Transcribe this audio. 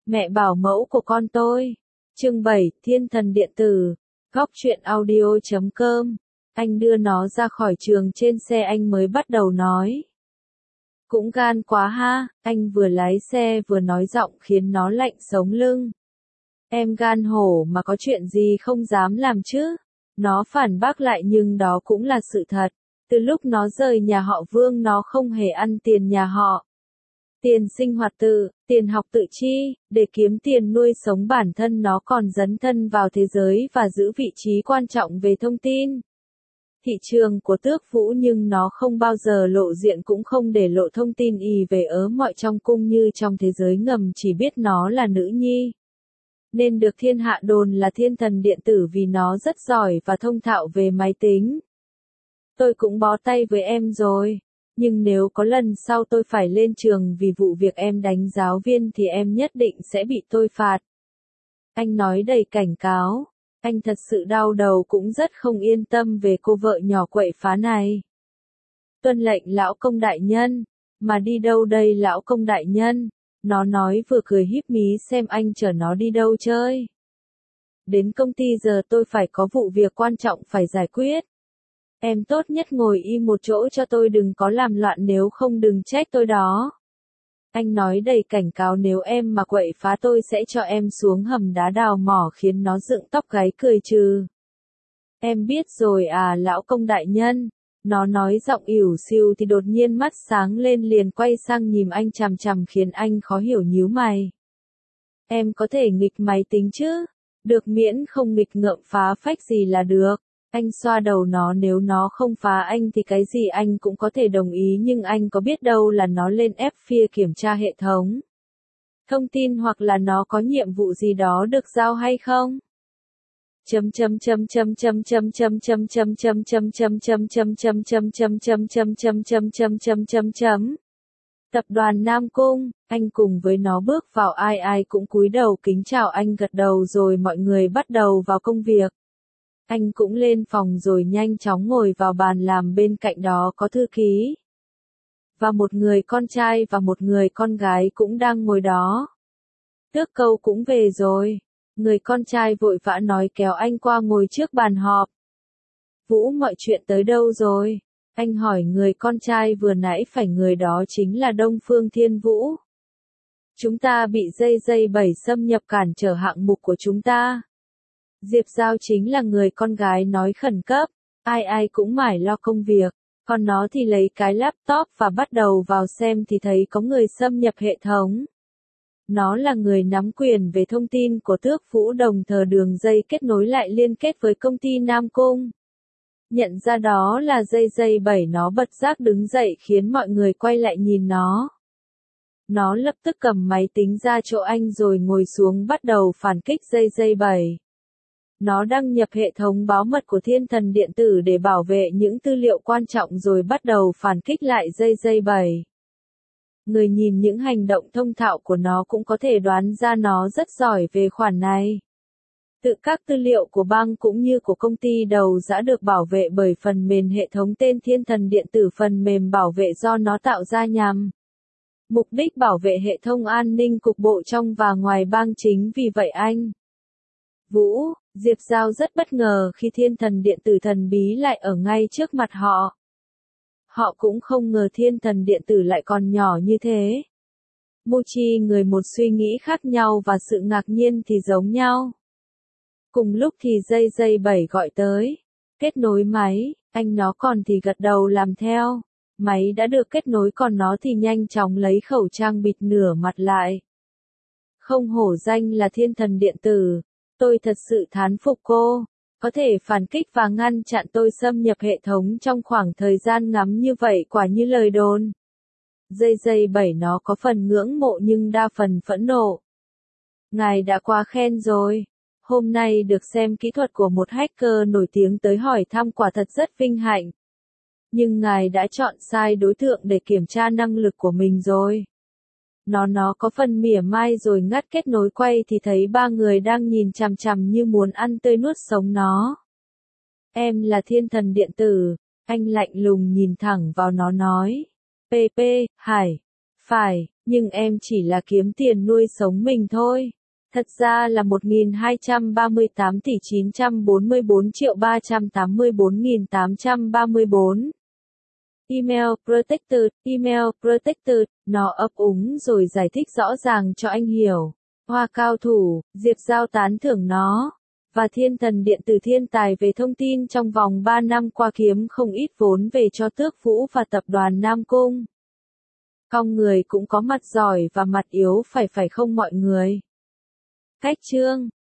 Mẹ bảo mẫu của con tôi. Chương 7, Thiên thần điện tử. Góc truyện audio.com. Anh đưa nó ra khỏi trường trên xe anh mới bắt đầu nói. Cũng gan quá ha, anh vừa lái xe vừa nói giọng khiến nó lạnh sống lưng. Em gan hổ mà có chuyện gì không dám làm chứ? Nó phản bác lại nhưng đó cũng là sự thật. Từ lúc nó rời nhà họ Vương nó không hề ăn tiền nhà họ. Tiền sinh hoạt tự, tiền học tự chi, để kiếm tiền nuôi sống bản thân nó còn dấn thân vào thế giới và giữ vị trí quan trọng về thông tin. Thị trường của Tước Vũ nhưng nó không bao giờ lộ diện cũng không để lộ thông tin về mọi trong cung như trong thế giới ngầm chỉ biết nó là nữ nhi. Nên được thiên hạ đồn là thiên thần điện tử vì nó rất giỏi và thông thạo về máy tính. Tôi cũng bó tay với em rồi. Nhưng nếu có lần sau tôi phải lên trường vì vụ việc em đánh giáo viên thì em nhất định sẽ bị tôi phạt. Anh nói đầy cảnh cáo. Anh thật sự đau đầu cũng rất không yên tâm về cô vợ nhỏ quậy phá này. Tuân lệnh lão công đại nhân. Mà đi đâu đây lão công đại nhân? Nó nói vừa cười híp mí xem anh chở nó đi đâu chơi. Đến công ty giờ tôi phải có vụ việc quan trọng phải giải quyết. Em tốt nhất ngồi im một chỗ cho tôi đừng có làm loạn nếu không đừng trách tôi đó. Anh nói đầy cảnh cáo nếu em mà quậy phá tôi sẽ cho em xuống hầm đá đào mỏ khiến nó dựng tóc gáy cười trừ. Em biết rồi à lão công đại nhân. Nó nói giọng ỉu xìu thì đột nhiên mắt sáng lên liền quay sang nhìn anh chằm chằm khiến anh khó hiểu nhíu mày. Em có thể nghịch máy tính chứ? Được miễn không nghịch ngợm phá phách gì là được. Anh xoa đầu nó nếu nó không phá anh thì cái gì anh cũng có thể đồng ý nhưng anh có biết đâu là nó lên ép phia kiểm tra hệ thống thông tin hoặc là nó có nhiệm vụ gì đó được giao hay không? Tập đoàn Nam Cung, anh cùng với nó bước vào ai cũng cúi đầu kính chào anh gật đầu rồi mọi người bắt đầu vào công việc. Anh cũng lên phòng rồi nhanh chóng ngồi vào bàn làm bên cạnh đó có thư ký. Và một người con trai và một người con gái cũng đang ngồi đó. Tước Câu cũng về rồi. Người con trai vội vã nói kéo anh qua ngồi trước bàn họp. Vũ mọi chuyện tới đâu rồi? Anh hỏi người con trai vừa nãy phải người đó chính là Đông Phương Thiên Vũ. Chúng ta bị dây 7 xâm nhập cản trở hạng mục của chúng ta. Diệp Giao chính là người con gái nói khẩn cấp, ai cũng mải lo công việc, còn nó thì lấy cái laptop và bắt đầu vào xem thì thấy có người xâm nhập hệ thống. Nó là người nắm quyền về thông tin của Tước Vũ đồng thời đường dây kết nối lại liên kết với công ty Nam Cung. Nhận ra đó là dây 7 nó bật giác đứng dậy khiến mọi người quay lại nhìn nó. Nó lập tức cầm máy tính ra chỗ anh rồi ngồi xuống bắt đầu phản kích dây 7. Nó đăng nhập hệ thống báo mật của thiên thần điện tử để bảo vệ những tư liệu quan trọng rồi bắt đầu phản kích lại dây 7. Người nhìn những hành động thông thạo của nó cũng có thể đoán ra nó rất giỏi về khoản này. Tự các tư liệu của bang cũng như của công ty đầu đã được bảo vệ bởi phần mềm hệ thống tên thiên thần điện tử phần mềm bảo vệ do nó tạo ra nhằm mục đích bảo vệ hệ thống an ninh cục bộ trong và ngoài bang chính vì vậy anh Vũ, Diệp Giao rất bất ngờ khi thiên thần điện tử thần bí lại ở ngay trước mặt họ. Họ cũng không ngờ thiên thần điện tử lại còn nhỏ như thế. Mochi người một suy nghĩ khác nhau và sự ngạc nhiên thì giống nhau. Cùng lúc thì dây 7 gọi tới. Kết nối máy, anh nó còn thì gật đầu làm theo. Máy đã được kết nối còn nó thì nhanh chóng lấy khẩu trang bịt nửa mặt lại. Không hổ danh là thiên thần điện tử. Tôi thật sự thán phục cô, có thể phản kích và ngăn chặn tôi xâm nhập hệ thống trong khoảng thời gian ngắn như vậy quả như lời đồn. Dây 7 nó có phần ngưỡng mộ nhưng đa phần phẫn nộ. Ngài đã quá khen rồi. Hôm nay được xem kỹ thuật của một hacker nổi tiếng tới hỏi thăm quả thật rất vinh hạnh. Nhưng ngài đã chọn sai đối tượng để kiểm tra năng lực của mình rồi. Nó có phần mỉa mai rồi ngắt kết nối quay thì thấy ba người đang nhìn chằm chằm như muốn ăn tươi nuốt sống nó. Em là thiên thần điện tử, anh lạnh lùng nhìn thẳng vào nó nói. PP, phải, Nhưng em chỉ là kiếm tiền nuôi sống mình thôi. Thật ra là 1.238 tỷ 944 triệu 384.834. Email protected, nó ấp úng rồi giải thích rõ ràng cho anh hiểu. Hoa cao thủ, Diệp Giao tán thưởng nó. Và thiên thần điện tử thiên tài về thông tin trong vòng 3 năm qua kiếm không ít vốn về cho Tước Vũ và tập đoàn Nam Cung. Con người cũng có mặt giỏi và mặt yếu phải không mọi người? Cách chương